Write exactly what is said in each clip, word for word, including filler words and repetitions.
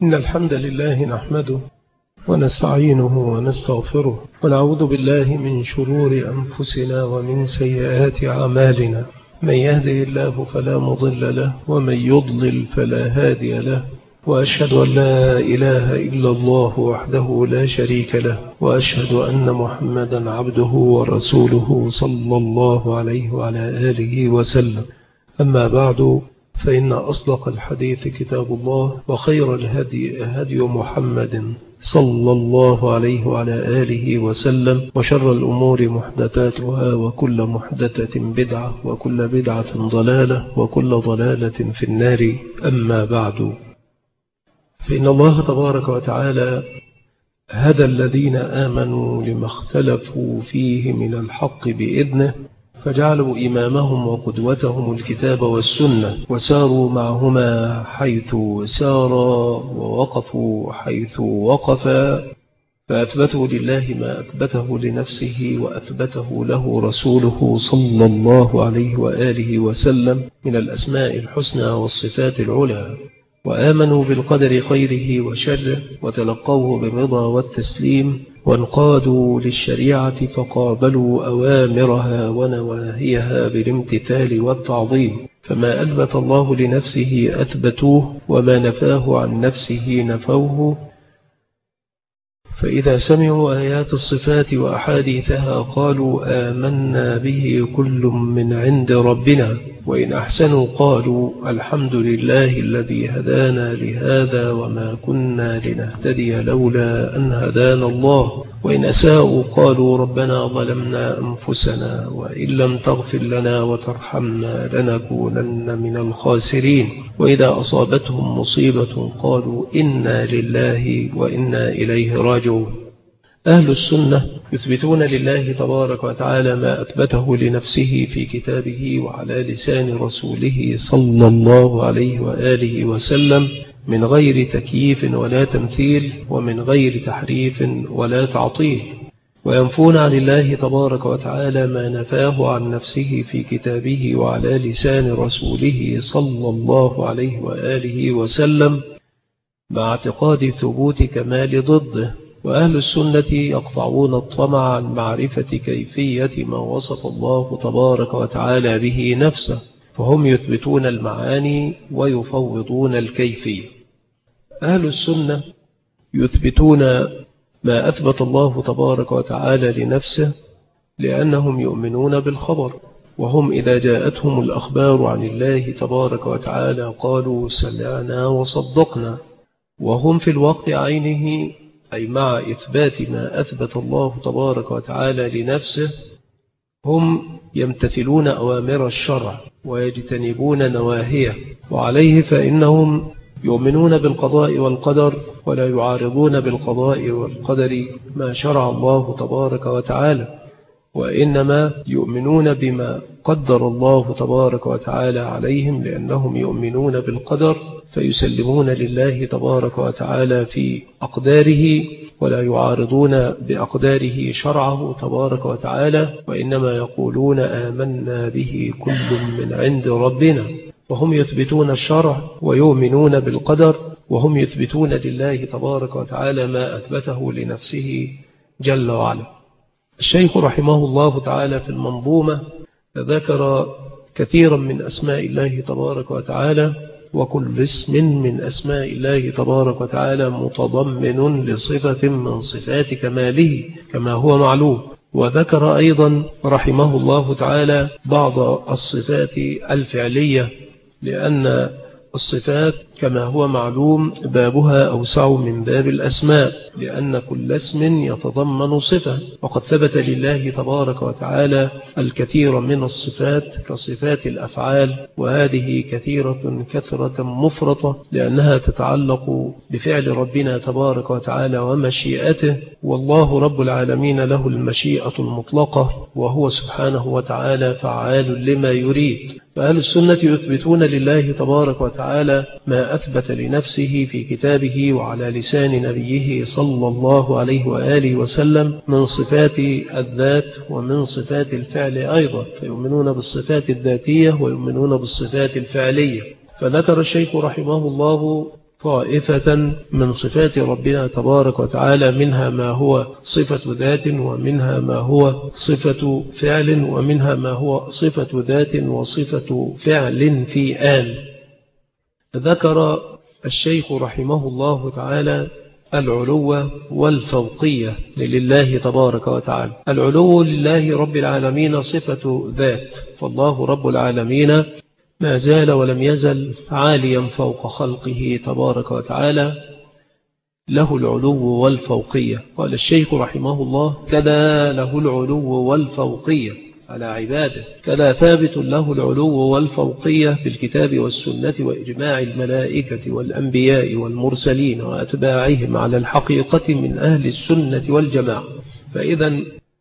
إن الحمد لله نحمده ونستعينه ونستغفره ونعوذ بالله من شرور أنفسنا ومن سيئات أعمالنا. من يهده الله فلا مضل له ومن يضلل فلا هادي له، وأشهد أن لا إله إلا الله وحده لا شريك له، وأشهد أن محمدا عبده ورسوله صلى الله عليه وعلى آله وسلم. أما بعد، فإن أصدق الحديث كتاب الله، وخير الهدي هدي محمد صلى الله عليه وعلى آله وسلم، وشر الأمور محدثاتها، وكل محدثة بدعة، وكل بدعة ضلالة، وكل ضلالة في النار. أما بعد، فإن الله تبارك وتعالى هدى الذين آمنوا لما اختلفوا فيه من الحق بإذنه، فجعلوا إمامهم وقدوتهم الكتاب والسنة، وساروا معهما حيث سارا، ووقفوا حيث وقفا، فأثبتوا لله ما أثبته لنفسه وأثبته له رسوله صلى الله عليه وآله وسلم من الأسماء الحسنى والصفات العلى، وآمنوا بالقدر خيره وشره، وتلقوه بالرضا والتسليم، وانقادوا للشريعة فقابلوا أوامرها ونواهيها بالامتثال والتعظيم. فما أثبت الله لنفسه أثبتوه، وما نفاه عن نفسه نفوه. فإذا سمعوا آيات الصفات وأحاديثها قالوا آمنا به كل من عند ربنا، وإن أحسنوا قالوا الحمد لله الذي هدانا لهذا وما كنا لنهتدي لولا أن هدانا الله، وإن أساءوا قالوا ربنا ظلمنا أنفسنا وإن لم تغفر لنا وترحمنا لنكونن من الخاسرين، وإذا أصابتهم مصيبة قالوا إنا لله وإنا إليه راجعون. أهل السنة يثبتون لله تبارك وتعالى ما أثبته لنفسه في كتابه وعلى لسان رسوله صلى الله عليه وآله وسلم، من غير تكييف ولا تمثيل، ومن غير تحريف ولا تعطيل، وينفون عن الله تبارك وتعالى ما نفاه عن نفسه في كتابه وعلى لسان رسوله صلى الله عليه وآله وسلم، مع اعتقاد ثبوت كمال ضده. وأهل السنة يقطعون الطمع عن معرفة كيفية ما وصف الله تبارك وتعالى به نفسه، فهم يثبتون المعاني ويفوضون الكيفية. أهل السنة يثبتون ما أثبت الله تبارك وتعالى لنفسه لأنهم يؤمنون بالخبر، وهم إذا جاءتهم الأخبار عن الله تبارك وتعالى قالوا سمعنا وصدقنا، وهم في الوقت عينه، أي مع إثبات ما أثبت الله تبارك وتعالى لنفسه، هم يمتثلون أوامر الشرع ويجتنبون نواهيه، وعليه فإنهم يؤمنون بالقضاء والقدر، ولا يعارضون بالقضاء والقدر ما شرع الله تبارك وتعالى، وإنما يؤمنون بما قدر الله تبارك وتعالى عليهم، لأنهم يؤمنون بالقدر فيسلمون لله تبارك وتعالى في أقداره، ولا يعارضون بأقداره شرعه تبارك وتعالى، وإنما يقولون آمنا به كل من عند ربنا. وهم يثبتون الشرع ويؤمنون بالقدر، وهم يثبتون لله تبارك وتعالى ما أثبته لنفسه جل وعلا. الشيخ رحمه الله تعالى في المنظومة ذكر كثيرا من أسماء الله تبارك وتعالى، وكل اسم من أسماء الله تبارك وتعالى متضمن لصفة من صفات كماله كما هو معلوم. وذكر أيضا رحمه الله تعالى بعض الصفات الفعلية، لأن الصفات كما هو معلوم بابها أوسع من باب الأسماء، لأن كل اسم يتضمن صفة، وقد ثبت لله تبارك وتعالى الكثير من الصفات كصفات الأفعال، وهذه كثيرة كثرة مفرطة، لأنها تتعلق بفعل ربنا تبارك وتعالى ومشيئته، والله رب العالمين له المشيئة المطلقة، وهو سبحانه وتعالى فعال لما يريد. فأهل السنة يثبتون لله تبارك وتعالى ما أثبت لنفسه في كتابه وعلى لسان نبيه صلى الله عليه وآله وسلم من صفات الذات ومن صفات الفعل أيضا، فيؤمنون بالصفات الذاتية ويؤمنون بالصفات الفعلية. فذكر الشيخ رحمه الله طائفة من صفات ربنا تبارك وتعالى، منها ما هو صفة ذات ومنها ما هو صفة فعل ومنها ما هو صفة ذات وصفة فعل في آن. ذكر الشيخ رحمه الله تعالى العلو والفوقية لله تبارك وتعالى. العلو لله رب العالمين صفة ذات، فالله رب العالمين ما زال ولم يزل عاليا فوق خلقه تبارك وتعالى، له العلو والفوقية. قال الشيخ رحمه الله: كذا له العلو والفوقية على عباده، كذا ثابت له العلو والفوقية بالكتاب والسنة وإجماع الملائكة والأنبياء والمرسلين وأتباعهم على الحقيقة من أهل السنة والجماعة. فإذا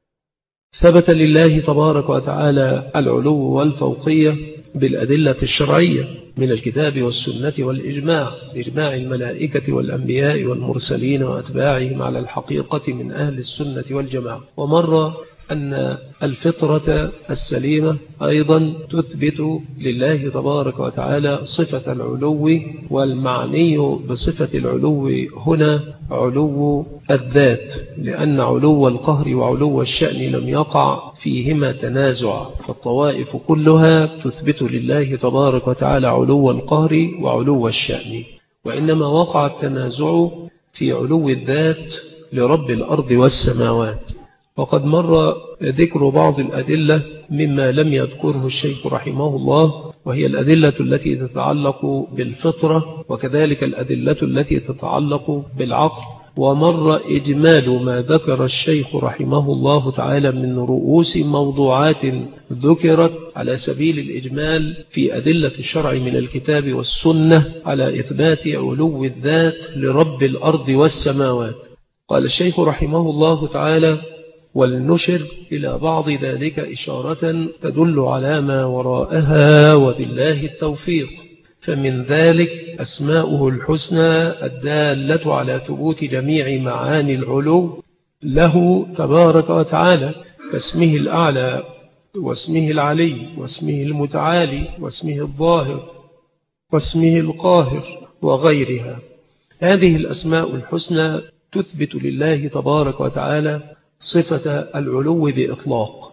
ثبت لله تبارك وتعالى العلو والفوقية بالأدلة الشرعية من الكتاب والسنة والإجماع، إجماع الملائكة والأنبياء والمرسلين وأتباعهم على الحقيقة من أهل السنة والجماعة. ومر أن الفطرة السليمة أيضا تثبت لله تبارك وتعالى صفة العلو، والمعني بصفة العلو هنا علو الذات، لأن علو القهر وعلو الشأن لم يقع فيهما تنازع، فالطوائف كلها تثبت لله تبارك وتعالى علو القهر وعلو الشأن، وإنما وقع التنازع في علو الذات لرب الأرض والسماوات. وقد مر ذكر بعض الأدلة مما لم يذكره الشيخ رحمه الله، وهي الأدلة التي تتعلق بالفطرة، وكذلك الأدلة التي تتعلق بالعقل. ومر إجمال ما ذكر الشيخ رحمه الله تعالى من رؤوس موضوعات ذكرت على سبيل الإجمال في أدلة الشرع من الكتاب والسنة على إثبات علو الذات لرب الأرض والسماوات. قال الشيخ رحمه الله تعالى: ولنشر إلى بعض ذلك إشارة تدل على ما وراءها وبالله التوفيق. فمن ذلك أسماؤه الحسنى الدالة على ثبوت جميع معاني العلو له تبارك وتعالى، كاسمه الأعلى واسمه العلي واسمه المتعالي واسمه الظاهر واسمه القاهر وغيرها. هذه الأسماء الحسنى تثبت لله تبارك وتعالى صفة العلو بإطلاق،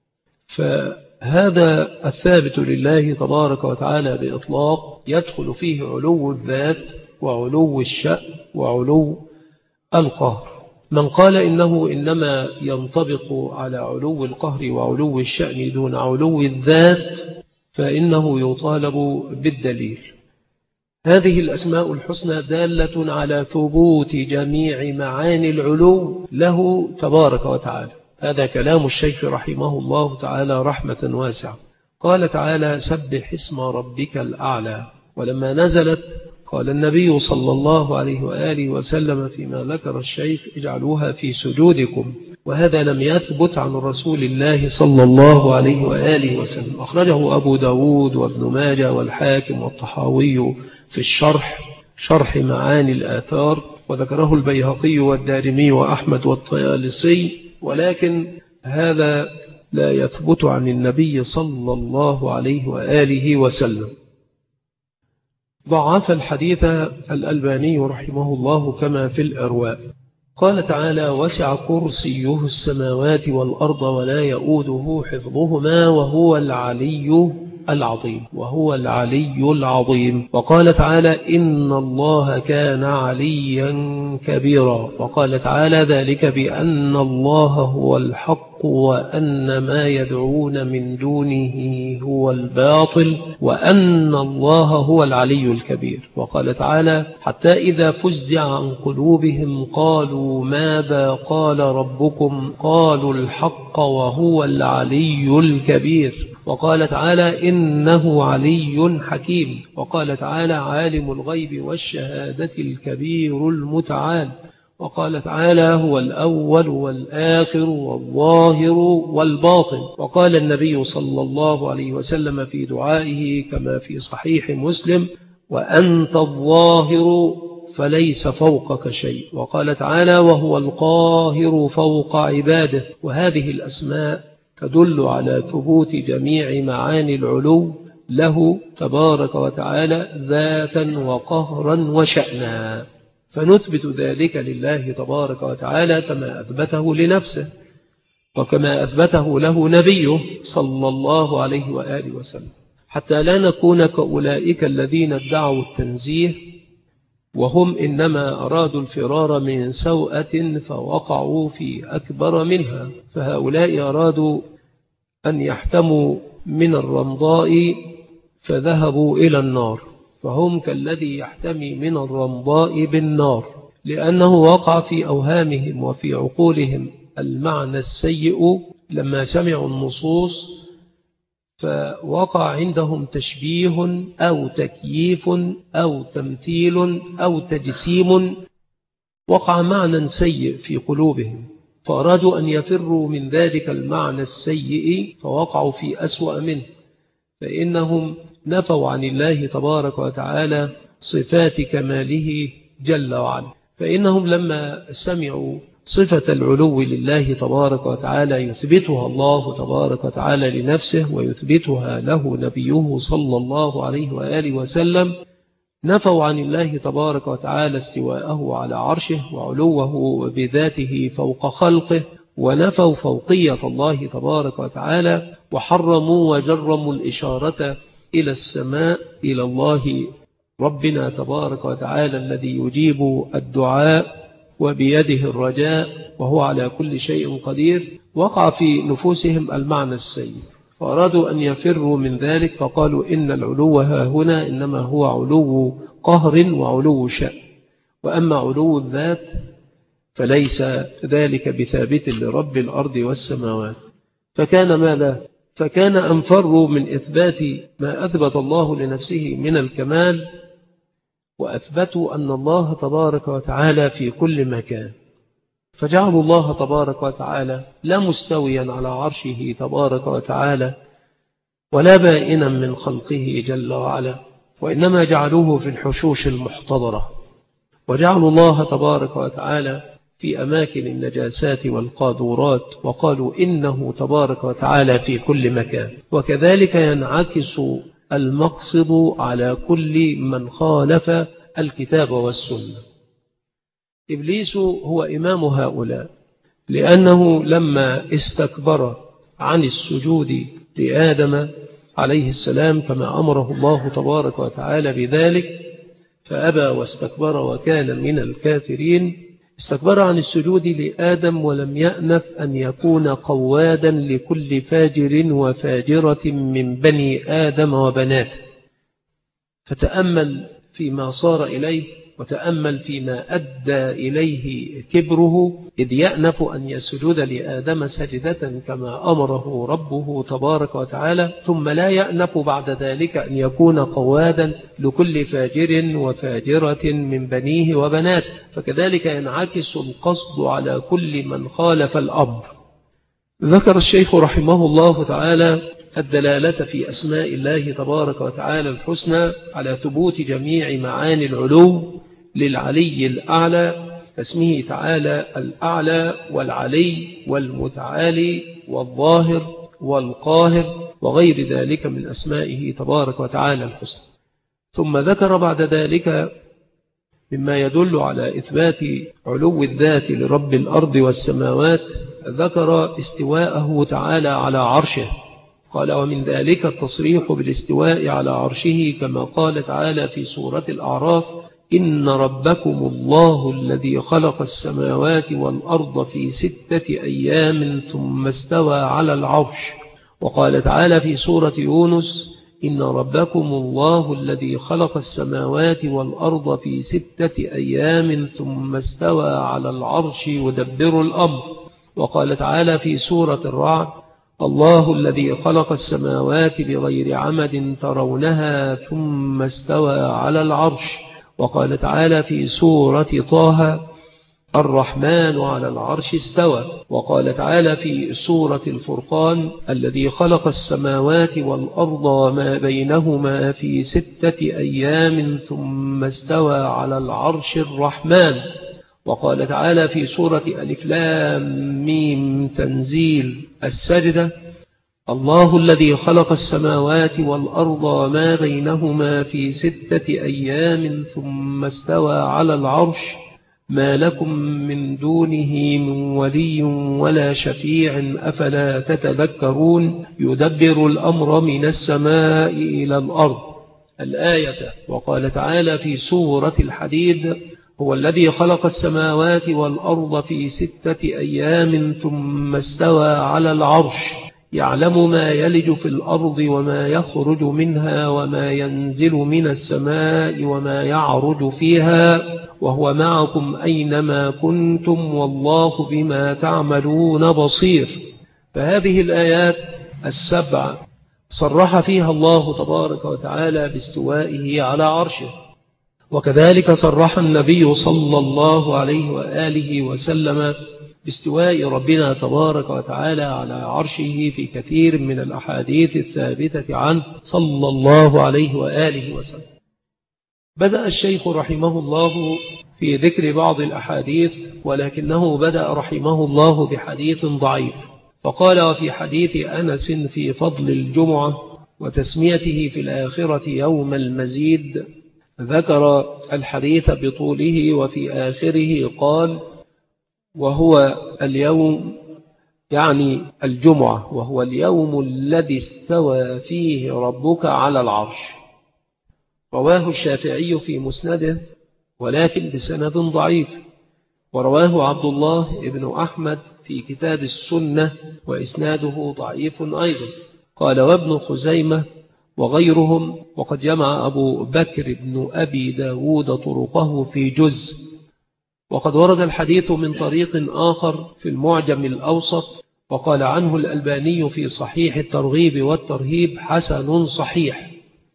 فهذا الثابت لله تبارك وتعالى بإطلاق يدخل فيه علو الذات وعلو الشأن وعلو القهر. من قال إنه إنما ينطبق على علو القهر وعلو الشأن دون علو الذات فإنه يطالب بالدليل. هذه الأسماء الحسنى دالة على ثبوت جميع معاني العلو له تبارك وتعالى. هذا كلام الشيخ رحمه الله تعالى رحمة واسعة. قال تعالى: سبح اسم ربك الأعلى. ولما نزلت قال النبي صلى الله عليه وآله وسلم فيما ذكر الشيخ: اجعلوها في سجودكم. وهذا لم يثبت عن رسول الله صلى الله عليه وآله وسلم. أخرجه أبو داود وابن ماجه والحاكم والطحاوي في الشرح، شرح معاني الآثار، وذكره البيهقي والدارمي وأحمد والطيالسي، ولكن هذا لا يثبت عن النبي صلى الله عليه وآله وسلم. ضعف الحديث الألباني رحمه الله كما في الإرواء. قال تعالى: وسع كرسيه السماوات والأرض ولا يؤوده حفظهما وهو العلي العظيم وهو العلي العظيم. وقال تعالى: إن الله كان عليا كبيرا. وقال تعالى: ذلك بأن الله هو الحق وأن ما يدعون من دونه هو الباطل وأن الله هو العلي الكبير. وقال تعالى: حتى إذا فزع عن قلوبهم قالوا ماذا قال ربكم قالوا الحق وهو العلي الكبير. وقال تعالى: إنه علي حكيم. وقال تعالى: عالم الغيب والشهادة الكبير المتعال. وقال تعالى: هو الأول والآخر والظاهر والباطن. وقال النبي صلى الله عليه وسلم في دعائه كما في صحيح مسلم: وأنت الظاهر فليس فوقك شيء. وقال تعالى: وهو القاهر فوق عباده. وهذه الأسماء تدل على ثبوت جميع معاني العلو له تبارك وتعالى ذاتا وقهرا وشأنا، فنثبت ذلك لله تبارك وتعالى كما أثبته لنفسه وكما أثبته له نبيه صلى الله عليه وآله وسلم، حتى لا نكون كأولئك الذين ادعوا التنزيه وهم إنما أرادوا الفرار من سوءة فوقعوا في أكبر منها. فهؤلاء أرادوا أن يحتموا من الرمضاء فذهبوا إلى النار، فهم كالذي يحتمي من الرمضاء بالنار، لأنه وقع في أوهامهم وفي عقولهم المعنى السيء لما سمعوا النصوص، فوقع عندهم تشبيه أو تكييف أو تمثيل أو تجسيم، وقع معنى سيء في قلوبهم، فأرادوا أن يفروا من ذلك المعنى السيء فوقعوا في أسوأ منه، فإنهم نفوا عن الله تبارك وتعالى صفات كماله جل وعلا. فإنهم لما سمعوا صفة العلو لله تبارك وتعالى يثبتها الله تبارك وتعالى لنفسه ويثبتها له نبيه صلى الله عليه وآله وسلم، نفوا عن الله تبارك وتعالى استواءه على عرشه وعلوه بذاته فوق خلقه، ونفوا فوقية الله تبارك وتعالى، وحرموا وجرموا الإشارة إلى السماء، إلى الله ربنا تبارك وتعالى الذي يجيب الدعاء وبيده الرجاء وهو على كل شيء قدير. وقع في نفوسهم المعنى السيء فأرادوا أن يفروا من ذلك، فقالوا إن العلو ها هنا إنما هو علو قهر وعلو شأن، وأما علو الذات فليس ذلك بثابت لرب الأرض والسماوات. فكان ماذا؟ فكان أن فروا من إثبات ما أثبت الله لنفسه من الكمال، وأثبتوا أن الله تبارك وتعالى في كل مكان، فجعلوا الله تبارك وتعالى لا مستويا على عرشه تبارك وتعالى ولا بائنا من خلقه جل وعلا، وإنما جعلوه في الحشوش المحتضرة، وجعلوا الله تبارك وتعالى في أماكن النجاسات والقاذورات، وقالوا إنه تبارك وتعالى في كل مكان. وكذلك ينعكس المقصد على كل من خالف الكتاب والسنة. إبليس هو إمام هؤلاء، لأنه لما استكبر عن السجود لآدم عليه السلام كما أمره الله تبارك وتعالى بذلك فأبى واستكبر وكان من الكافرين، استكبر عن السجود لآدم ولم يأنف أن يكون قوادا لكل فاجر وفاجرة من بني آدم وبناته. فتأمل فيما صار إليه وتأمل فيما أدى إليه كبره، إذ يأنف أن يسجد لآدم سجدة كما أمره ربه تبارك وتعالى، ثم لا يأنف بعد ذلك أن يكون قوادا لكل فاجر وفاجرة من بنيه وبناته. فكذلك ينعكس القصد على كل من خالف الأمر. ذكر الشيخ رحمه الله تعالى الدلالة في أسماء الله تبارك وتعالى الحسنى على ثبوت جميع معاني العلو للعلي الأعلى، اسمه تعالى الأعلى والعلي والمتعالي والظاهر والقاهر وغير ذلك من أسمائه تبارك وتعالى الحسنى. ثم ذكر بعد ذلك مما يدل على إثبات علو الذات لرب الأرض والسماوات، ذكر استواءه تعالى على عرشه، قال ومن ذلك التصريح بالاستواء على عرشه كما قال تعالى في سورة الأعراف إن ربكم الله الذي خلق السماوات والأرض في ستة أيام ثم استوى على العرش. وقال تعالى في سورة يونس إن ربكم الله الذي خلق السماوات والأرض في ستة أيام ثم استوى على العرش يدبر الأمر. وقال تعالى في سورة الرعد الله الذي خلق السماوات بغير عمد ترونها ثم استوى على العرش. وقال تعالى في سورة طه الرحمن على العرش استوى. وقال تعالى في سورة الفرقان الذي خلق السماوات والأرض وما بينهما في ستة أيام ثم استوى على العرش الرحمن. وقال تعالى في سورة ألف لام ميم تنزيل السجدة الله الذي خلق السماوات والأرض وما بينهما في ستة أيام ثم استوى على العرش ما لكم من دونه من ولي ولا شفيع أفلا تتذكرون يدبر الأمر من السماء إلى الأرض الآية. وقال تعالى في سورة الحديد هو الذي خلق السماوات والأرض في ستة أيام ثم استوى على العرش يعلم ما يلج في الأرض وما يخرج منها وما ينزل من السماء وما يعرج فيها وهو معكم أينما كنتم والله بما تعملون بصير. فهذه الآيات السبع صرح فيها الله تبارك وتعالى باستوائه على عرشه، وكذلك صرح النبي صلى الله عليه وآله وسلم باستواء ربنا تبارك وتعالى على عرشه في كثير من الأحاديث الثابتة عنه صلى الله عليه وآله وسلم. بدأ الشيخ رحمه الله في ذكر بعض الأحاديث، ولكنه بدأ رحمه الله بحديث ضعيف، فقال وفي حديث أنس في فضل الجمعة وتسميته في الآخرة يوم المزيد ذكر الحديث بطوله وفي آخره قال وهو اليوم يعني الجمعة وهو اليوم الذي استوى فيه ربك على العرش. رواه الشافعي في مسنده ولكن بسند ضعيف، ورواه عبد الله بن أحمد في كتاب السنة وإسناده ضعيف أيضا. قال وابن خزيمة وغيرهم وقد جمع أبو بكر بن أبي داود طرقه في جزء، وقد ورد الحديث من طريق آخر في المعجم الأوسط، وقال عنه الألباني في صحيح الترغيب والترهيب حسن صحيح،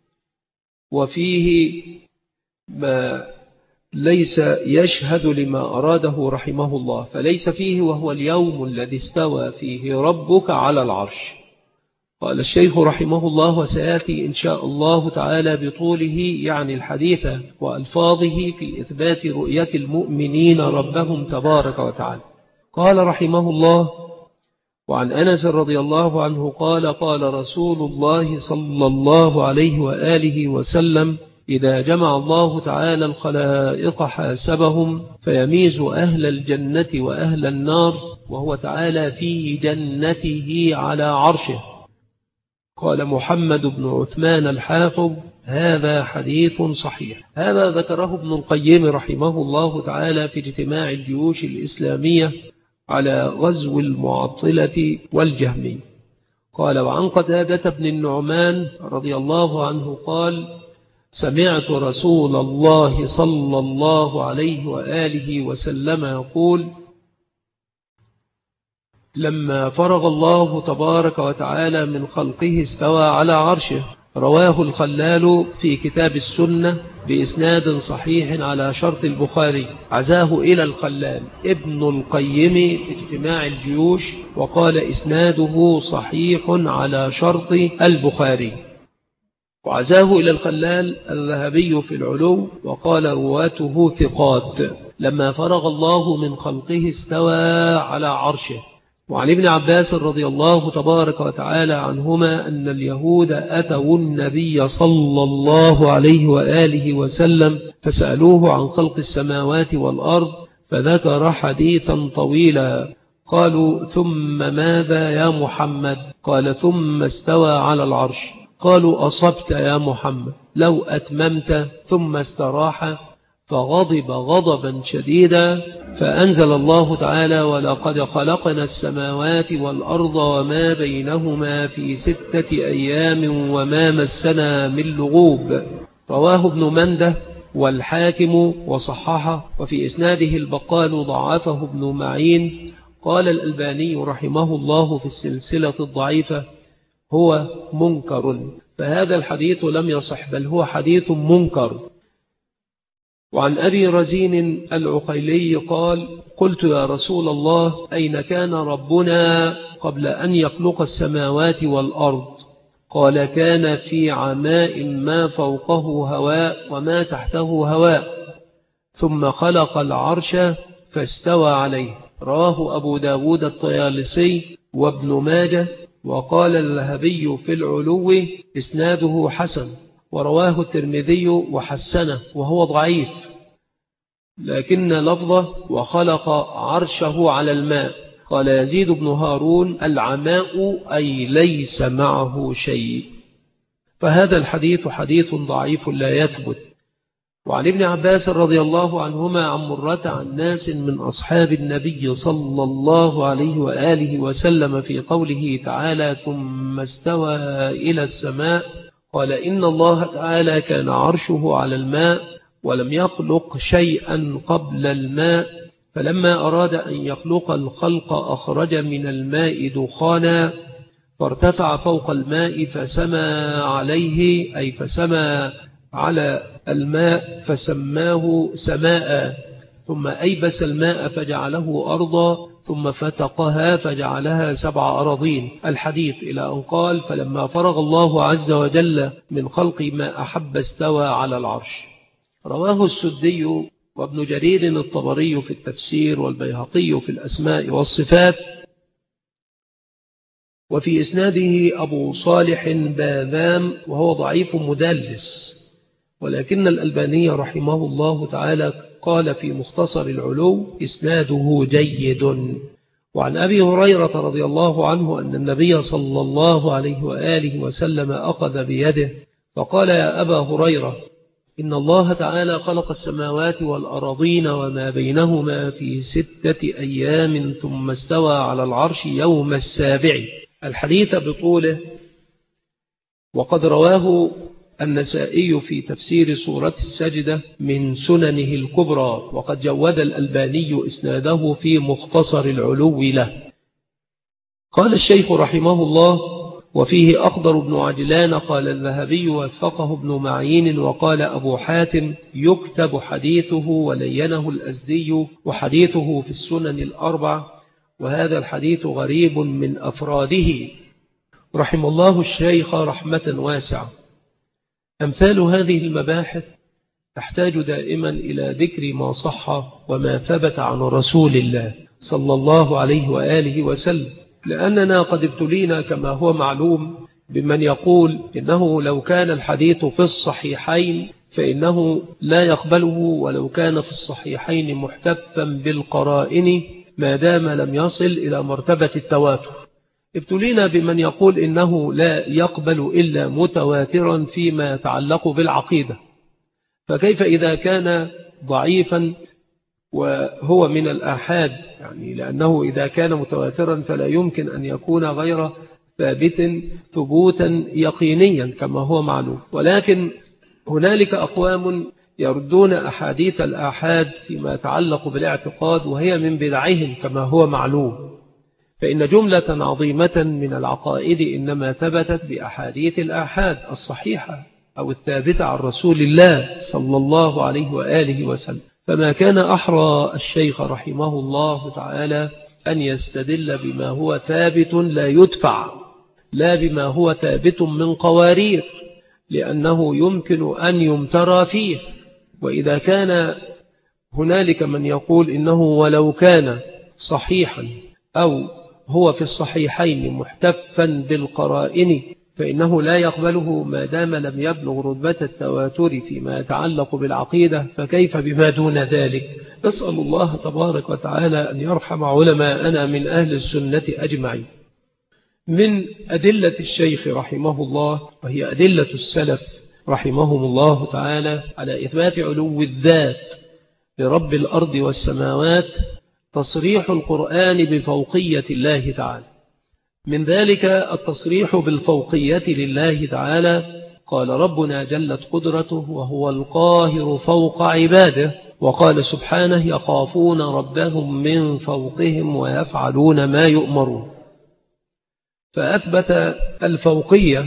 وفيه ما ليس يشهد لما أراده رحمه الله، فليس فيه وهو اليوم الذي استوى فيه ربك على العرش. قال الشيخ رحمه الله وسيأتي إن شاء الله تعالى بطوله يعني الحديث وألفاظه في إثبات رؤية المؤمنين ربهم تبارك وتعالى. قال رحمه الله وعن أنس رضي الله عنه قال قال رسول الله صلى الله عليه وآله وسلم إذا جمع الله تعالى الخلائق حاسبهم فيميز أهل الجنة وأهل النار وهو تعالى في جنته على عرشه. قال محمد بن عثمان الحافظ هذا حديث صحيح. هذا ذكره ابن القيم رحمه الله تعالى في اجتماع الجيوش الإسلامية على غزو المعطلة والجهمية. قال وعن قتادة بن النعمان رضي الله عنه قال سمعت رسول الله صلى الله عليه وآله وسلم يقول لما فرغ الله تبارك وتعالى من خلقه استوى على عرشه. رواه الخلال في كتاب السنة بإسناد صحيح على شرط البخاري، عزاه إلى الخلال ابن القيم اجتماع الجيوش وقال إسناده صحيح على شرط البخاري، وعزاه إلى الخلال الذهبي في العلو وقال رواته ثقات. لما فرغ الله من خلقه استوى على عرشه. وعن ابن عباس رضي الله تبارك وتعالى عنهما أن اليهود أتوا النبي صلى الله عليه وآله وسلم فسألوه عن خلق السماوات والأرض فذكر حديثا طويلا. قالوا ثم ماذا يا محمد؟ قال ثم استوى على العرش. قالوا أصبت يا محمد لو أتممت. ثم استراح فغضب غضبا شديدا فأنزل الله تعالى ولقد خلقنا السماوات والأرض وما بينهما في ستة أيام وما مسنا من لغوب. رواه ابن منده والحاكم وصححه، وفي إسناده البقال ضعفه ابن معين. قال الألباني رحمه الله في السلسلة الضعيفة هو منكر، فهذا الحديث لم يصح بل هو حديث منكر. وعن أبي رزين العقيلي قال قلت يا رسول الله أين كان ربنا قبل أن يخلق السماوات والأرض؟ قال كان في عماء ما فوقه هواء وما تحته هواء ثم خلق العرش فاستوى عليه. رواه أبو داود الطيالسي وابن ماجه وقال الذهبي في العلو إسناده حسن، ورواه الترمذي وحسنه وهو ضعيف، لكن لفظه وخلق عرشه على الماء. قال يزيد بن هارون العماء أي ليس معه شيء. فهذا الحديث حديث ضعيف لا يثبت. وعن ابن عباس رضي الله عنهما عن مرة عن ناس من أصحاب النبي صلى الله عليه وآله وسلم في قوله تعالى ثم استوى إلى السماء، قال إن الله تعالى كان عرشه على الماء ولم يخلق شيئا قبل الماء، فلما أراد أن يخلق الخلق أخرج من الماء دخانا فارتفع فوق الماء فسمى عليه، أي فسمى على الماء فسماه سماء، ثم أيبس الماء فجعله أرضا، ثم فتقها فجعلها سبع أراضين. الحديث إلى أن قال فلما فرغ الله عز وجل من خلق ما أحب استوى على العرش. رواه السدي وابن جرير الطبري في التفسير والبيهقي في الأسماء والصفات، وفي إسناده أبو صالح باذام وهو ضعيف مدلس، ولكن الألباني رحمه الله تعالى قال في مختصر العلو إسناده جيد. وعن أبي هريرة رضي الله عنه أن النبي صلى الله عليه وآله وسلم أخذ بيده فقال يا أبا هريرة إن الله تعالى خلق السماوات والأراضين وما بينهما في ستة أيام ثم استوى على العرش يوم السابع. الحديث بطوله، وقد رواه النسائي في تفسير سورة السجدة من سننه الكبرى، وقد جود الألباني إسناده في مختصر العلو له. قال الشيخ رحمه الله وفيه أخضر بن عجلان، قال الذهبي وثقه ابن معين، وقال أبو حاتم يكتب حديثه ولينه الأزدي، وحديثه في السنن الأربع، وهذا الحديث غريب من أفراده. رحم الله الشيخ رحمة واسعة. أمثال هذه المباحث تحتاج دائما إلى ذكر ما صح وما ثبت عن رسول الله صلى الله عليه وآله وسلم، لأننا قد ابتلينا كما هو معلوم بمن يقول إنه لو كان الحديث في الصحيحين فإنه لا يقبله ولو كان في الصحيحين محتفا بالقرائن ما دام لم يصل إلى مرتبة التواتر. ابتلينا بمن يقول إنه لا يقبل إلا متواترا فيما يتعلق بالعقيدة، فكيف إذا كان ضعيفا وهو من الآحاد؟ يعني لأنه إذا كان متواترا فلا يمكن أن يكون غير ثابت ثبوتا يقينيا كما هو معلوم. ولكن هنالك أقوام يردون أحاديث الآحاد فيما يتعلق بالاعتقاد وهي من بدعهم كما هو معلوم، فإن جملة عظيمة من العقائد إنما ثبتت بأحاديث الآحاد الصحيحة أو الثابتة عن رسول الله صلى الله عليه وآله وسلم. فما كان أحرى الشيخ رحمه الله تعالى أن يستدل بما هو ثابت لا يدفع، لا بما هو ثابت من قوارير، لأنه يمكن أن يمترى فيه. وإذا كان هنالك من يقول إنه ولو كان صحيحا أو هو في الصحيحين محتفا بالقرائن فإنه لا يقبله ما دام لم يبلغ رتبة التواتر فيما يتعلق بالعقيدة، فكيف بما دون ذلك؟ نسأل الله تبارك وتعالى أن يرحم علماءنا من أهل السنة أجمعين. من أدلة الشيخ رحمه الله وهي أدلة السلف رحمهم الله تعالى على إثبات علو الذات لرب الأرض والسماوات تصريح القرآن بفوقية الله تعالى. من ذلك التصريح بالفوقية لله تعالى، قال ربنا جلت قدرته وهو القاهر فوق عباده، وقال سبحانه يخافون ربهم من فوقهم ويفعلون ما يؤمرون. فأثبت الفوقية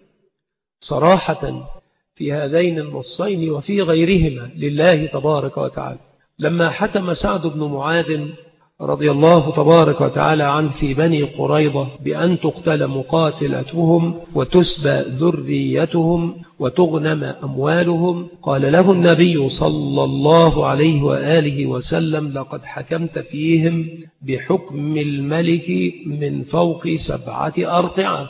صراحة في هذين النصين وفي غيرهما لله تبارك وتعالى. لما حتم سعد بن معاذ رضي الله تبارك وتعالى عنه في بني قريظة بأن تقتل مقاتلتهم وتسبى ذريتهم وتغنم أموالهم، قال له النبي صلى الله عليه وآله وسلم: لقد حكمت فيهم بحكم الملك من فوق سبعة أرقعة.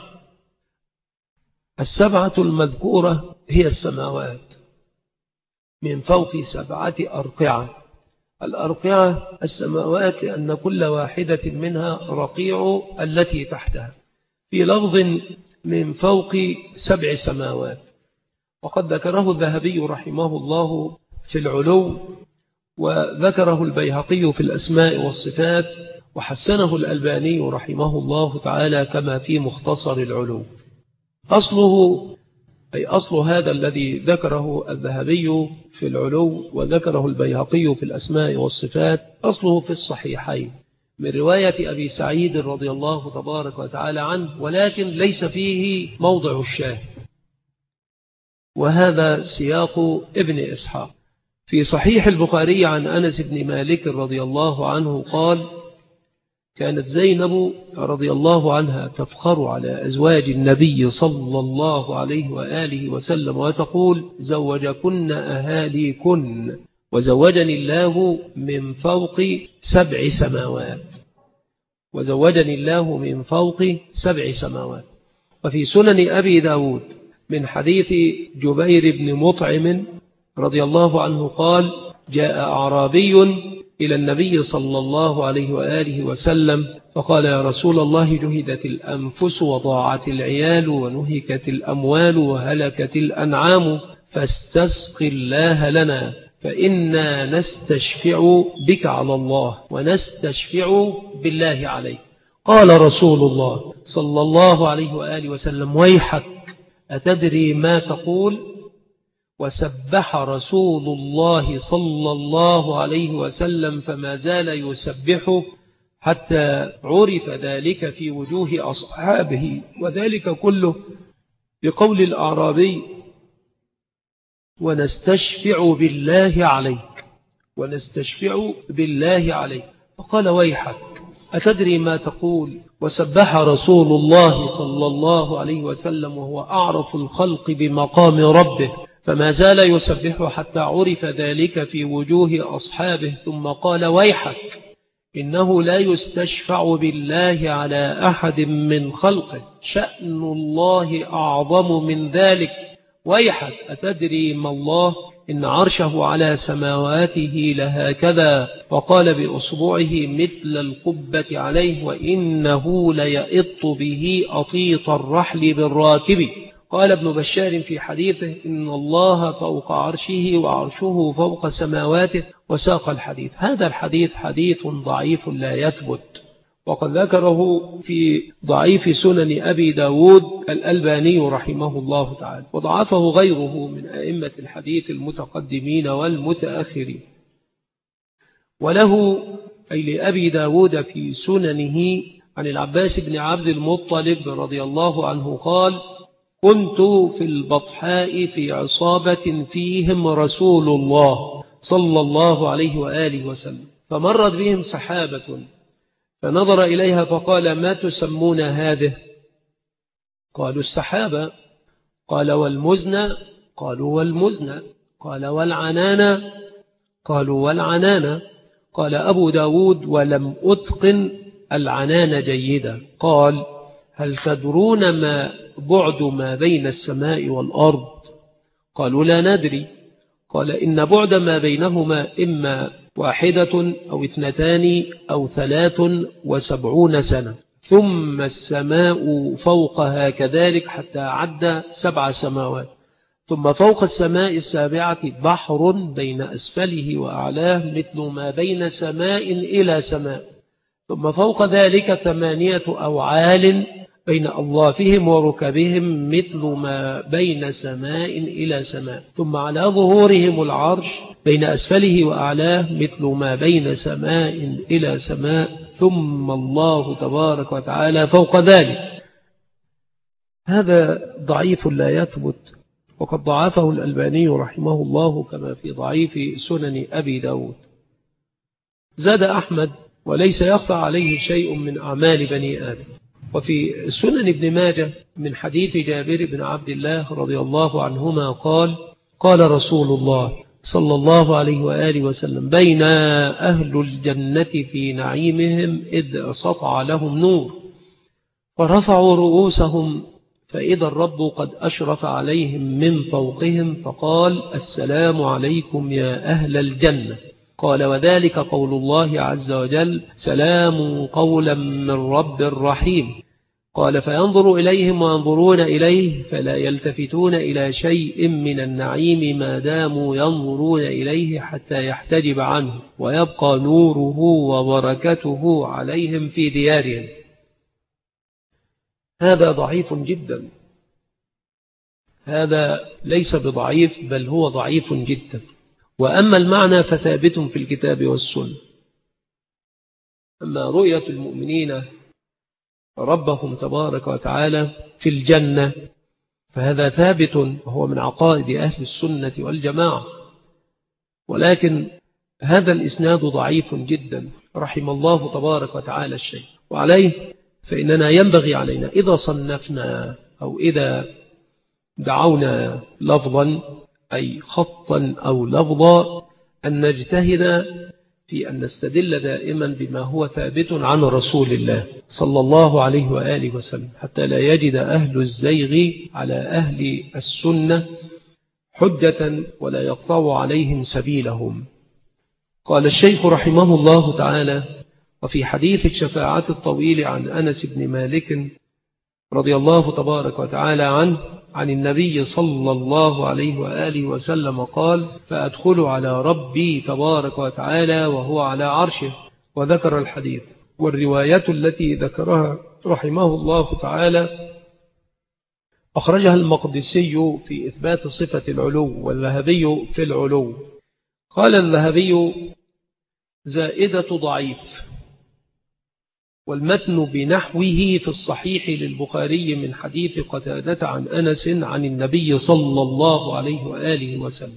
السبعة المذكورة هي السماوات، من فوق سبعة أرقعة. الأرقعة السماوات، لأن كل واحدة منها رقيع التي تحتها، في لفظ من فوق سبع سماوات. وقد ذكره الذهبي رحمه الله في العلو، وذكره البيهقي في الأسماء والصفات، وحسنه الألباني رحمه الله تعالى كما في مختصر العلو. أصله أي أصل هذا الذي ذكره الذهبي في العلو وذكره البيهقي في الأسماء والصفات، أصله في الصحيحين من رواية أبي سعيد رضي الله تبارك وتعالى عنه، ولكن ليس فيه موضع الشاهد، وهذا سياق ابن إسحاق. في صحيح البخاري عن أنس بن مالك رضي الله عنه قال: كانت زينب رضي الله عنها تفخر على أزواج النبي صلى الله عليه وآله وسلم وتقول: زوجكن أهاليكن، وزوجني الله من فوق سبع سماوات، وزوجني الله من فوق سبع سماوات. وفي سنن أبي داود من حديث جبير بن مطعم رضي الله عنه قال: جاء أعرابي إلى النبي صلى الله عليه وآله وسلم فقال: يا رسول الله، جهدت الأنفس وضاعت العيال ونهكت الأموال وهلكت الأنعام، فاستسق الله لنا، فإنا نستشفع بك على الله ونستشفع بالله عليك. قال رسول الله صلى الله عليه وآله وسلم: ويحك، أتدري ما تقول؟ وسبح رسول الله صلى الله عليه وسلم فما زال يسبحه حتى عرف ذلك في وجوه أصحابه، وذلك كله بقول الأعرابي: ونستشفع بالله عليك، ونستشفع بالله عليك. فقال: ويحك، أتدري ما تقول؟ وسبح رسول الله صلى الله عليه وسلم وهو أعرف الخلق بمقام ربه فما زال يسبح حتى عرف ذلك في وجوه أصحابه، ثم قال: ويحك، إنه لا يستشفع بالله على أحد من خلقه، شأن الله أعظم من ذلك. ويحك، أتدري ما الله؟ إن عرشه على سماواته لهكذا. وقال بأصبعه مثل القبة عليه: وإنه ليئط به أطيط الرحل بالراكب. قال ابن بشار في حديثه: إن الله فوق عرشه وعرشه فوق سماواته، وساق الحديث. هذا الحديث حديث ضعيف لا يثبت، وقد ذكره في ضعيف سنن أبي داود الألباني رحمه الله تعالى، وضعفه غيره من أئمة الحديث المتقدمين والمتأخرين. وله أي لأبي داود في سننه عن العباس بن عبد المطلب رضي الله عنه قال: كنت في البطحاء في عصابة فيهم رسول الله صلى الله عليه وآله وسلم، فمرت بهم سحابة، فنظر إليها فقال: ما تسمون هذه؟ قالوا: السحابة. قال: والمزنى؟ قالوا: والمزنى. قال: والعنانة؟ قالوا: والعنانة. قال أبو داود: ولم أتقن العنان جيدا. قال: هل تدرون ما بعد ما بين السماء والأرض؟ قالوا: لا ندري. قال: إن بعد ما بينهما إما واحدة أو اثنتان أو ثلاث وسبعون سنة، ثم السماء فوقها كذلك حتى عد سبع سماوات، ثم فوق السماء السابعة بحر بين أسفله وأعلاه مثل ما بين سماء إلى سماء، ثم فوق ذلك ثمانية أوعال بين أظلافهم وركبهم مثل ما بين سماء إلى سماء، ثم على ظهورهم العرش بين أسفله وأعلاه مثل ما بين سماء إلى سماء، ثم الله تبارك وتعالى فوق ذلك. هذا ضعيف لا يثبت، وقد ضعفه الألباني رحمه الله كما في ضعيف سنن أبي داود. زاد أحمد وليس يخفى عليه شيء من أعمال بني آدم. وفي سنن ابن ماجه من حديث جابر بن عبد الله رضي الله عنهما قال قال رسول الله صلى الله عليه وآله وسلم بين أهل الجنة في نعيمهم إذ سطع لهم نور فرفعوا رؤوسهم فإذا الرب قد أشرف عليهم من فوقهم فقال السلام عليكم يا أهل الجنة. قال وذلك قول الله عز وجل سلام قولا من رب رحيم. قال فينظر إليهم وينظرون إليه فلا يلتفتون إلى شيء من النعيم ما داموا ينظرون إليه حتى يحتجب عنه ويبقى نوره وبركته عليهم في ديارهم. هذا ضعيف جدا، هذا ليس بضعيف بل هو ضعيف جدا. وأما المعنى فثابت في الكتاب والسنة. أما رؤية المؤمنين ربهم تبارك وتعالى في الجنة فهذا ثابت وهو من عقائد أهل السنة والجماعة، ولكن هذا الإسناد ضعيف جدا رحم الله تبارك وتعالى الشيء. وعليه فإننا ينبغي علينا إذا صنفنا أو إذا دعونا لفظا أي خطا أو لفظا أن نجتهد في أن نستدل دائما بما هو ثابت عن رسول الله صلى الله عليه وآله وسلم حتى لا يجد أهل الزيغ على أهل السنة حجة ولا يقطع عليهم سبيلهم. قال الشيخ رحمه الله تعالى وفي حديث الشفاعة الطويل عن أنس بن مالك رضي الله تبارك وتعالى عنه عن النبي صلى الله عليه وآله وسلم قال فأدخل على ربي تبارك وتعالى وهو على عرشه وذكر الحديث. والرواية التي ذكرها رحمه الله تعالى أخرجها المقدسي في إثبات صفة العلو والذهبي في العلو. قال الذهبي زائدة ضعيف والمتن بنحوه في الصحيح للبخاري من حديث قتادة عن أنس عن النبي صلى الله عليه وآله وسلم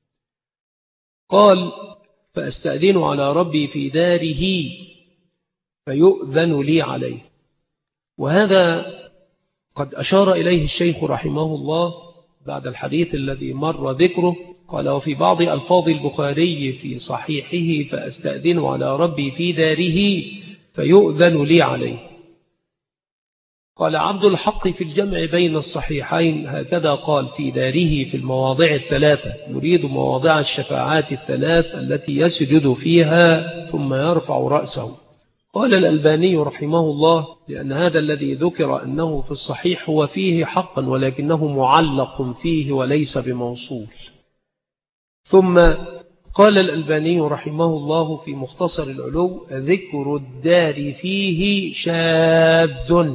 قال فأستأذن على ربي في داره فيؤذن لي عليه. وهذا قد أشار إليه الشيخ رحمه الله بعد الحديث الذي مر ذكره. قال وفي بعض ألفاظ البخاري في صحيحه فأستأذن على ربي في داره فيؤذن لي عليه. قال عبد الحق في الجمع بين الصحيحين هكذا قال في داره في المواضع الثلاثة يريد مواضع الشفاعات الثلاث التي يسجد فيها ثم يرفع رأسه. قال الألباني رحمه الله لأن هذا الذي ذكر أنه في الصحيح هو فيه حقا ولكنه معلق فيه وليس بموصول. ثم قال الألباني رحمه الله في مختصر العلو ذكر الدار فيه شاذ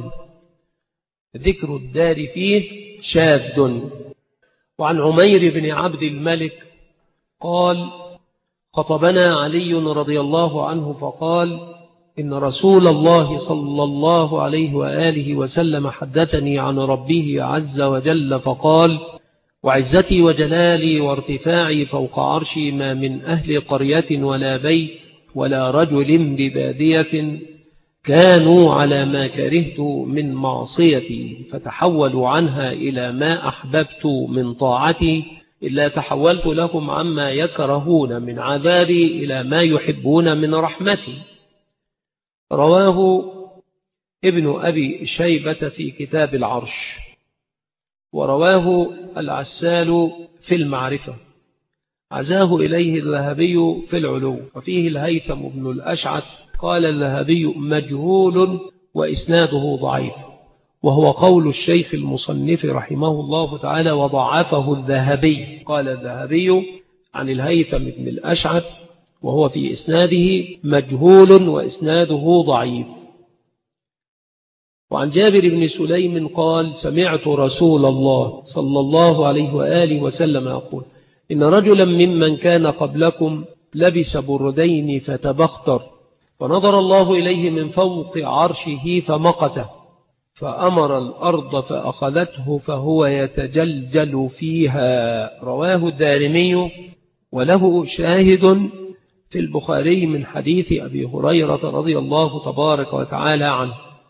ذكر الدار فيه شاذ. وعن عمير بن عبد الملك قال خطبنا علي رضي الله عنه فقال إن رسول الله صلى الله عليه وآله وسلم حدثني عن ربه عز وجل فقال وعزتي وجلالي وارتفاعي فوق عرشي ما من أهل قرية ولا بيت ولا رجل ببادية كانوا على ما كرهت من معصيتي فتحولوا عنها إلى ما أحببت من طاعتي إلا تحولت لهم عما يكرهون من عذابي إلى ما يحبون من رحمتي. رواه ابن أبي شيبة في كتاب العرش ورواه العسال في المعرفة عزاه إليه الذهبي في العلو. وفيه الهيثم بن الأشعث قال الذهبي مجهول وإسناده ضعيف وهو قول الشيخ المصنف رحمه الله تعالى وضعفه الذهبي. قال الذهبي عن الهيثم بن الأشعث وهو في إسناده مجهول وإسناده ضعيف. وعن جابر بن سليم قال سمعت رسول الله صلى الله عليه وآله وسلم يقول إن رجلا ممن كان قبلكم لبس بردين فتبختر فنظر الله إليه من فوق عرشه فمقته فأمر الأرض فأخذته فهو يتجلجل فيها. رواه الدارمي وله شاهد في البخاري من حديث أبي هريرة رضي الله تبارك وتعالى عنه.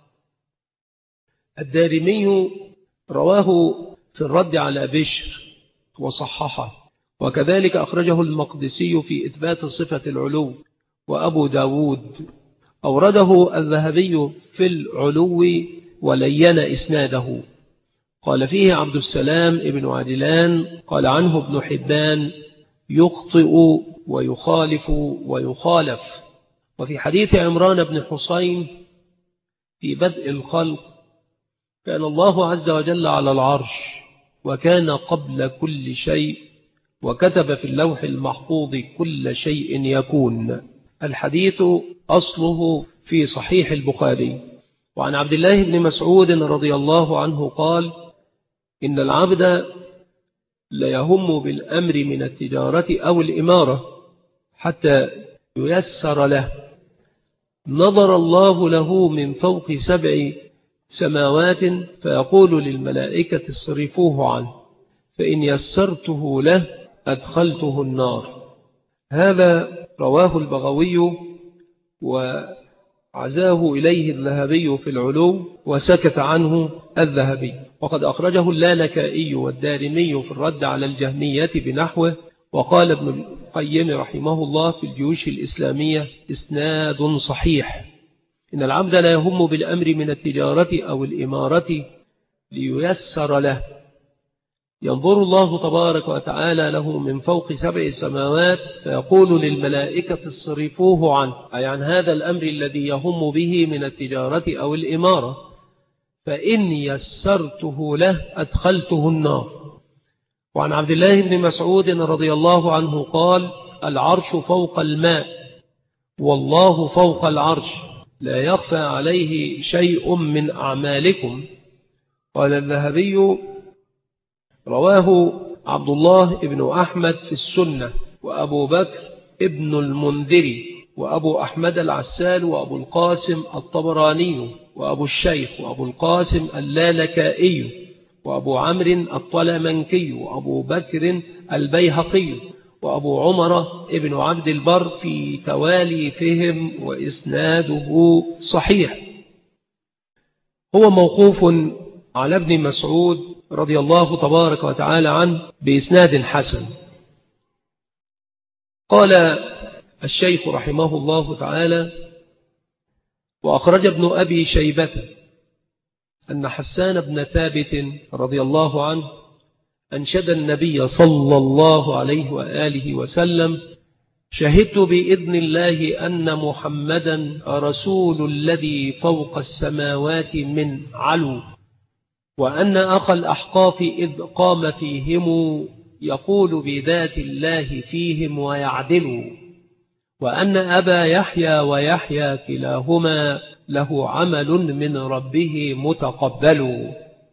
الدارمي رواه في الرد على بشر وصححه، وكذلك أخرجه المقدسي في إثبات صفة العلو، وأبو داود أورده الذهبي في العلو ولين إسناده. قال فيه عبد السلام ابن عدلان، قال عنه ابن حبان يخطئ ويخالف ويخالف. وفي حديث عمران بن حسين في بدء الخلق كان الله عز وجل على العرش وكان قبل كل شيء وكتب في اللوح المحفوظ كل شيء يكون. الحديث أصله في صحيح البخاري. وعن عبد الله بن مسعود رضي الله عنه قال: إن العبد ليهم بالأمر من التجارة أو الإمارة حتى ييسر له، نظر الله له من فوق سبع سماوات فيقول للملائكة اصرفوه عنه، فإن يسرته له أدخلته النار. هذا رواه البغوي وعزاه إليه الذهبي في العلو وسكت عنه الذهبي. وقد أخرجه اللالكائي والدارمي في الرد على الجهمية بنحوه. وقال ابن القيم رحمه الله في الجيوش الإسلامية: إسناد صحيح. إن العبد لا يهم بالأمر من التجارة أو الإمارة لييسر له، ينظر الله تبارك وتعالى له من فوق سبع سماوات فيقول للملائكة اصرفوه عنه، أي عن هذا الأمر الذي يهم به من التجارة أو الإمارة، فإن يسرته له أدخلته النار. وعن عبد الله بن مسعود رضي الله عنه قال: العرش فوق الماء والله فوق العرش لا يخفى عليه شيء من أعمالكم. قال الذهبي: رواه عبد الله بن أحمد في السنة، وأبو بكر ابن المنذري، وأبو أحمد العسال، وأبو القاسم الطبراني، وأبو الشيخ، وأبو القاسم اللالكائي، وأبو عمرو الطلمنكي، وأبو بكر البيهقي، وأبو عمر ابن عبد البر في تواليفهم، وإسناده صحيح. هو موقوف على ابن مسعود رضي الله تبارك وتعالى عنه بإسناد حسن. قال الشيخ رحمه الله تعالى: وأخرج ابن أبي شيبة أن حسان بن ثابت رضي الله عنه أنشد النبي صلى الله عليه وآله وسلم: شهدت بإذن الله أن محمدا رسول الذي فوق السماوات من علو، وأن أخا الأحقاف إذ قام فيهم يقول بذات الله فيهم ويعدل، وأن أبا يحيى ويحيى كلاهما له عمل من ربه متقبل.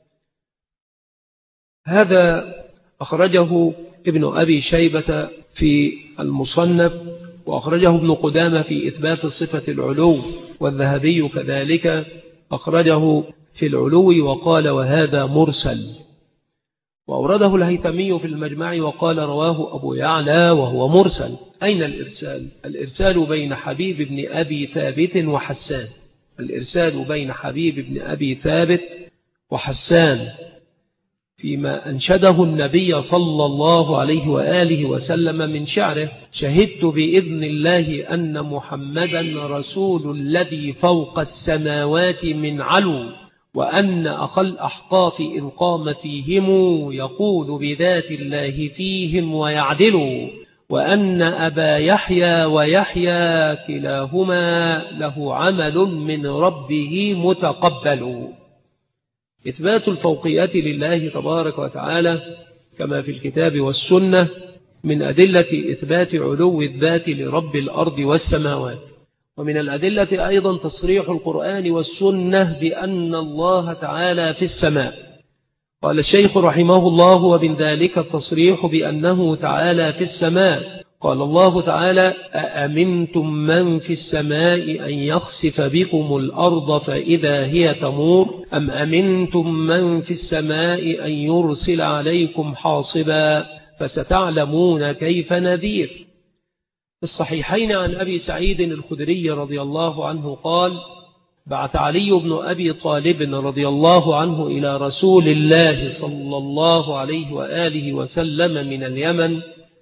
هذا أخرجه ابن أبي شيبة في المصنف، وأخرجه ابن قدامة في إثبات صفة العلو، والذهبي كذلك أخرجه في العلو وقال: وهذا مرسل. وأورده الهيثمي في المجمع وقال: رواه أبو يعلى وهو مرسل. أين الإرسال؟ الإرسال بين حبيب بن أبي ثابت وحسان. الإرسال بين حبيب بن أبي ثابت وحسان فيما أنشده النبي صلى الله عليه وآله وسلم من شعره: شهدت بإذن الله أن محمدا رسول الذي فوق السماوات من علو، وأن أخا الأحقاف إذ قام فيهم يقول بذات الله فيهم ويعدل، وأن أبا يحيى ويحيى كلاهما له عمل من ربه متقبل. إثبات الفوقية لله تبارك وتعالى كما في الكتاب والسنة من أدلة إثبات علو الذات لرب الأرض والسماوات. ومن الأدلة أيضا تصريح القرآن والسنة بأن الله تعالى في السماء. قال الشيخ رحمه الله: ومن ذلك التصريح بأنه تعالى في السماء. قال الله تعالى: أأمنتم من في السماء أن يخسف بكم الأرض فإذا هي تمور، أم أمنتم من في السماء أن يرسل عليكم حاصبا فستعلمون كيف نذير. الصحيحين عن أبي سعيد الخدري رضي الله عنه قال: بعث علي بن أبي طالب رضي الله عنه إلى رسول الله صلى الله عليه وآله وسلم من اليمن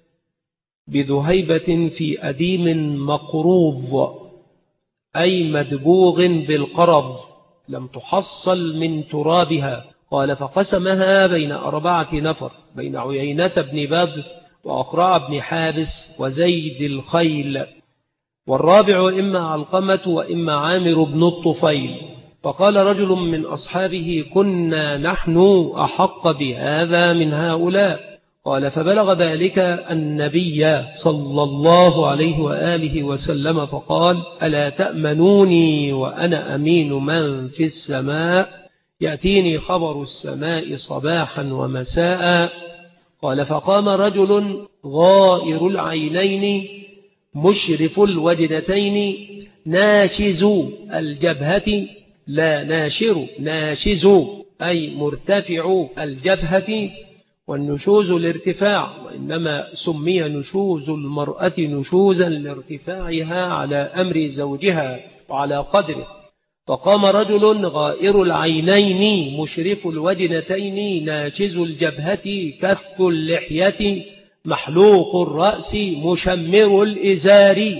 بذهيبة في أديم مقروض، أي مدبوغ بالقرض، لم تحصل من ترابها. قال: فقسمها بين أربعة نفر، بين عيينة بن بدر وأقرع بن حابس وزيد الخيل، والرابع إما علقمة وإما عامر بن الطفيل. فقال رجل من أصحابه: كنا نحن أحق بهذا من هؤلاء. قال: فبلغ ذلك النبي صلى الله عليه وآله وسلم فقال: ألا تأمنوني وأنا أمين من في السماء، يأتيني خبر السماء صباحا ومساء. قال: فقام رجل غائر العينين مشرف الوجنتين ناشز الجبهة، لا ناشر، ناشز أي مرتفع الجبهة، والنشوز الارتفاع، وإنما سمي نشوز المرأة نشوزا لارتفاعها على أمر زوجها وعلى قدره. فقام رجل غائر العينين مشرف الوجنتين ناشز الجبهة كف اللحية محلوق الرأس مشمر الإزار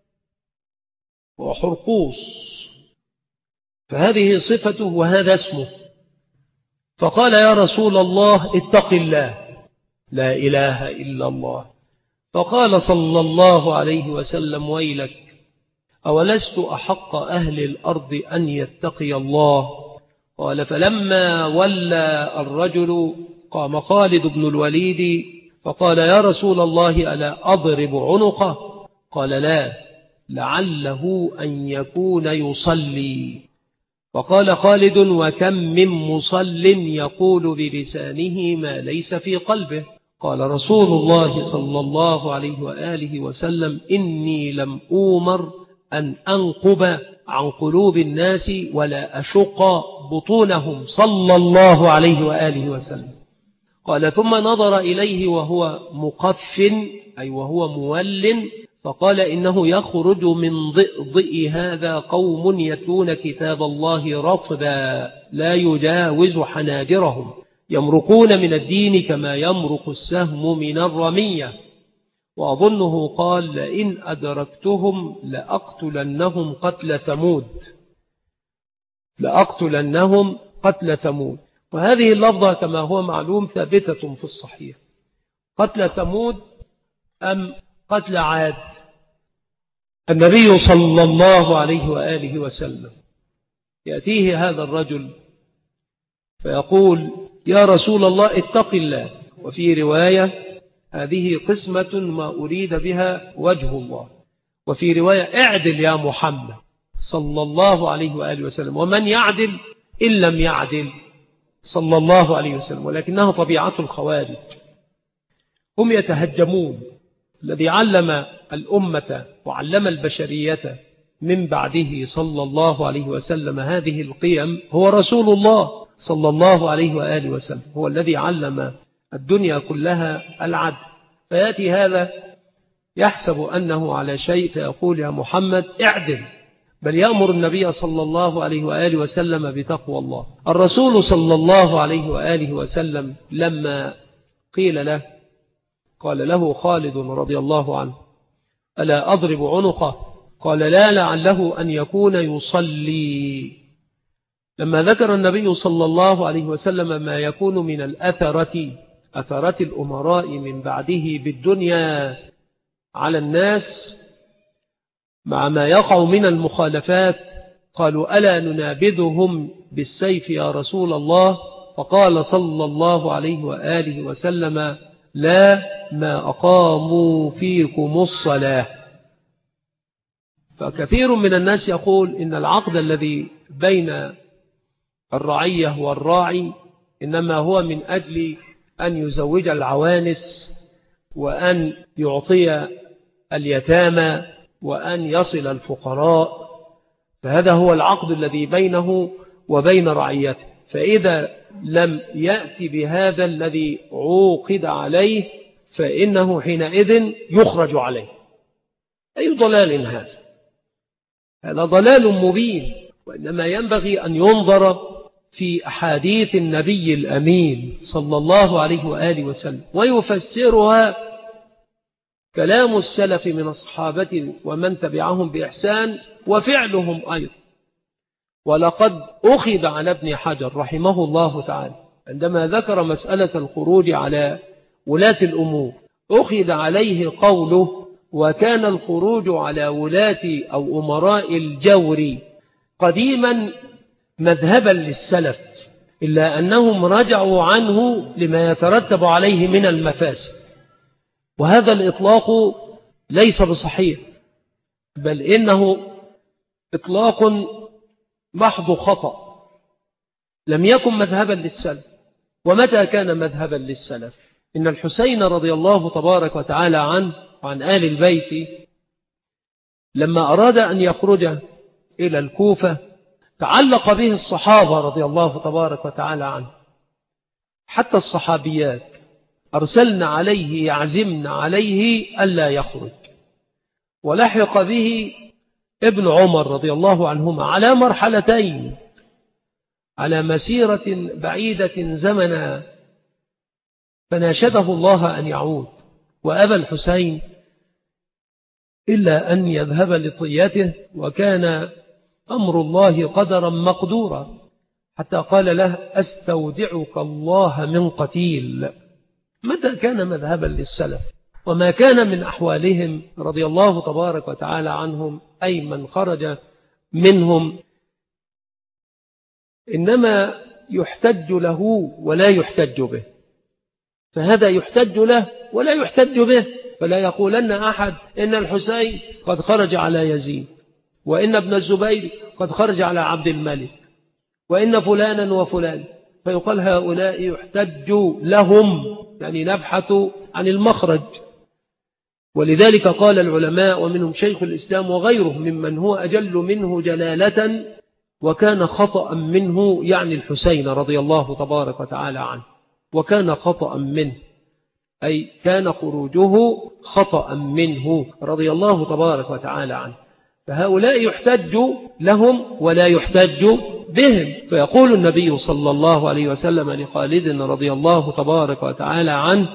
وحرقوس، فهذه صفته وهذا اسمه. فقال: يا رسول الله اتق الله، لا إله إلا الله. فقال صلى الله عليه وسلم: ويلك، أولست أحق أهل الأرض أن يتقي الله؟ قال: فلما ولى الرجل قام خالد بن الوليد فقال: يا رسول الله ألا أضرب عنقه؟ قال: لا، لعله أن يكون يصلي. فقال خالد: وكم من مصل يقول بلسانه ما ليس في قلبه. قال رسول الله صلى الله عليه وآله وسلم: إني لم أومر أن أنقب عن قلوب الناس ولا أشق بطونهم، صلى الله عليه وآله وسلم. قال: ثم نظر إليه وهو مقف، أي وهو مول، فقال: إنه يخرج من ضئضئ هذا قوم يتلون كتاب الله رطبا لا يجاوز حناجرهم، يمرقون من الدين كما يمرق السهم من الرمية. وأظنه قال: لئن أدركتهم لأقتلنهم قتل ثمود، لأقتلنهم قتل ثمود. وهذه اللفظة كما هو معلوم ثابتة في الصحيح. قتل ثمود أم قتل عاد؟ النبي صلى الله عليه وآله وسلم يأتيه هذا الرجل فيقول: يا رسول الله اتق الله. وفي رواية: هذه قسمة ما أريد بها وجه الله. وفي رواية: اعدل يا محمد صلى الله عليه وآله وسلم. ومن يعدل إن لم يعدل صلى الله عليه وسلم؟ ولكنها طبيعة الخوارج، هم يتهجمون. الذي علم الأمة وعلم البشرية من بعده صلى الله عليه وسلم هذه القيم هو رسول الله صلى الله عليه وآله وسلم، هو الذي علم الدنيا كلها العدل. فيأتي هذا يحسب أنه على شيء فيقول: يا محمد اعدل، بل يأمر النبي صلى الله عليه وآله وسلم بتقوى الله. الرسول صلى الله عليه وآله وسلم لما قيل له، قال له خالد رضي الله عنه: ألا أضرب عنقه؟ قال: لا، لعله أن يكون يصلي. لما ذكر النبي صلى الله عليه وسلم ما يكون من الأثرة، أثرة الأمراء من بعده بالدنيا على الناس مع ما يقع من المخالفات، قالوا: ألا ننابذهم بالسيف يا رسول الله؟ فقال صلى الله عليه وآله وسلم: لا، ما أقاموا فيكم الصلاة. فكثير من الناس يقول إن العقد الذي بين الرعية والراعي إنما هو من أجل أن يزوج العوانس وأن يعطي اليتامى وأن يصل الفقراء، فهذا هو العقد الذي بينه وبين رعيته. فإذا لم يأتي بهذا الذي عوقد عليه فإنه حينئذ يخرج عليه. أي ضلال هذا؟ هذا ضلال مبين، وإنما ينبغي أن ينظر في أحاديث النبي الأمين صلى الله عليه وآله وسلم ويفسرها كلام السلف من الصحابة ومن تبعهم بإحسان وفعلهم أيضا. ولقد أخذ على ابن حجر رحمه الله تعالى عندما ذكر مسألة الخروج على ولاة الأمور، أخذ عليه قوله: وكان الخروج على ولاة أو أمراء الجور قديما مذهبا للسلف، إلا أنهم رجعوا عنه لما يترتب عليه من المفاسد. وهذا الإطلاق ليس بصحيح، بل إنه إطلاق محض خطأ، لم يكن مذهبا للسلف. ومتى كان مذهبا للسلف؟ إن الحسين رضي الله تبارك وتعالى عنه وعن آل البيت لما أراد أن يخرج إلى الكوفة تعلق به الصحابة رضي الله تبارك وتعالى عنه، حتى الصحابيات أرسلنا عليه يعزمنا عليه ألا يخرج. ولحق به ابن عمر رضي الله عنهما على مرحلتين، على مسيرة بعيدة زمنا، فناشده الله أن يعود، وأبى الحسين إلا أن يذهب لطيته، وكان أمر الله قدرا مقدورا، حتى قال له: أستودعك الله من قتيل. متى كان مذهبا للسلف؟ وما كان من أحوالهم رضي الله تبارك وتعالى عنهم أي من خرج منهم، إنما يحتج له ولا يحتج به. فهذا يحتج له ولا يحتج به، فلا يقولن أحد إن الحسين قد خرج على يزيد، وإن ابن الزبير قد خرج على عبد الملك، وإن فلانا وفلان، فيقال هؤلاء يحتج لهم، يعني نبحث عن المخرج. ولذلك قال العلماء ومنهم شيخ الإسلام وغيره ممن هو أجل منه جلالة: وكان خطأ منه، يعني الحسين رضي الله تبارك وتعالى عنه، وكان خطأ منه أي كان خروجه خطأ منه رضي الله تبارك وتعالى عنه. فهؤلاء يحتج لهم ولا يحتج بهم. فيقول النبي صلى الله عليه وسلم لخالد رضي الله تبارك وتعالى عنه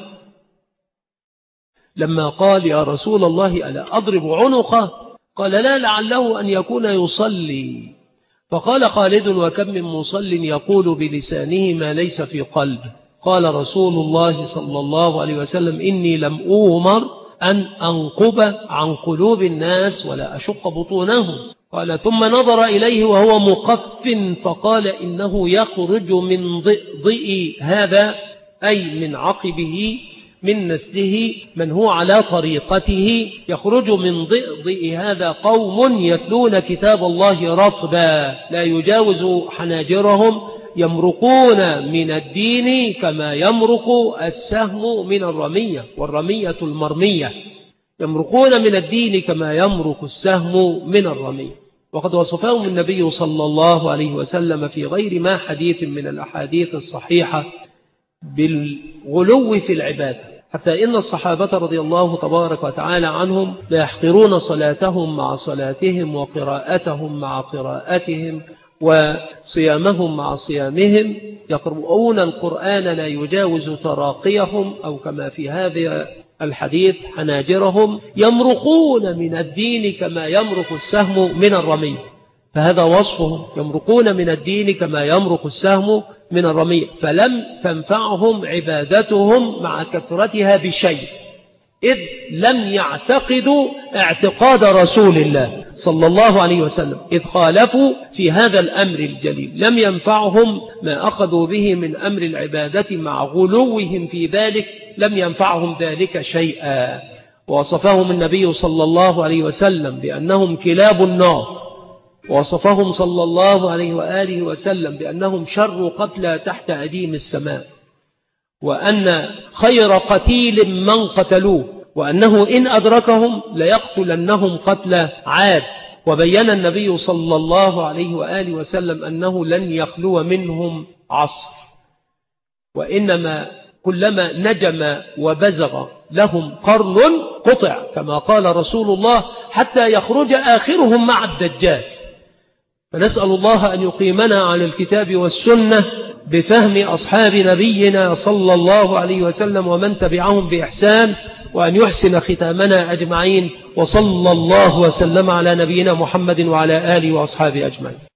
لما قال: يا رسول الله ألا أضرب عنقه؟ قال: لا، لعله أن يكون يصلي. فقال خالد: وكم من مصل يقول بلسانه ما ليس في قلبه. قال رسول الله صلى الله عليه وسلم: إني لم أؤمر أن أنقب عن قلوب الناس ولا أشق بطونهم. قال: ثم نظر إليه وهو مقف فقال: إنه يخرج من ضئ هذا، أي من عقبه من نسله من هو على طريقته، يخرج من ضئ هذا قوم يتلون كتاب الله رطبا لا يجاوز حناجرهم، يمرقون من الدين كما يمرق السهم من الرمية، والرمية المرمية، يمرقون من الدين كما يمرق السهم من الرمية. وقد وصفهم النبي صلى الله عليه وسلم في غير ما حديث من الأحاديث الصحيحة بالغلو في العبادة، حتى إن الصحابة رضي الله تبارك وتعالى عنهم لا يحقرون صلاتهم مع صلاتهم، وقراءتهم مع قراءتهم، وصيامهم مع صيامهم، يقرؤون القرآن لا يجاوز تراقيهم، أو كما في هذا الحديث حناجرهم، يمرقون من الدين كما يمرق السهم من الرمي. فهذا وصفهم، يمرقون من الدين كما يمرق السهم من الرمي. فلم تنفعهم عبادتهم مع كثرتها بشيء، إذ لم يعتقدوا اعتقاد رسول الله صلى الله عليه وسلم، إذ خالفوا في هذا الأمر الجليل. لم ينفعهم ما أخذوا به من أمر العبادة مع غلوهم في ذلك، لم ينفعهم ذلك شيئا. ووصفهم النبي صلى الله عليه وسلم بأنهم كلاب النار، ووصفهم صلى الله عليه وآله وسلم بأنهم شر قتلى تحت أديم السماء، وأن خير قتيل من قتلوه، وأنه إن أدركهم ليقتلنهم قتل عاد. وبين النبي صلى الله عليه وآله وسلم أنه لن يخلو منهم عصر، وإنما كلما نجم وبزغ لهم قرن قطع كما قال رسول الله حتى يخرج آخرهم مع الدجال. فنسأل الله أن يقيمنا على الكتاب والسنة بفهم أصحاب نبينا صلى الله عليه وسلم ومن تبعهم بإحسان، وأن يحسن ختامنا أجمعين، وصلى الله وسلم على نبينا محمد وعلى آله وأصحابه أجمعين.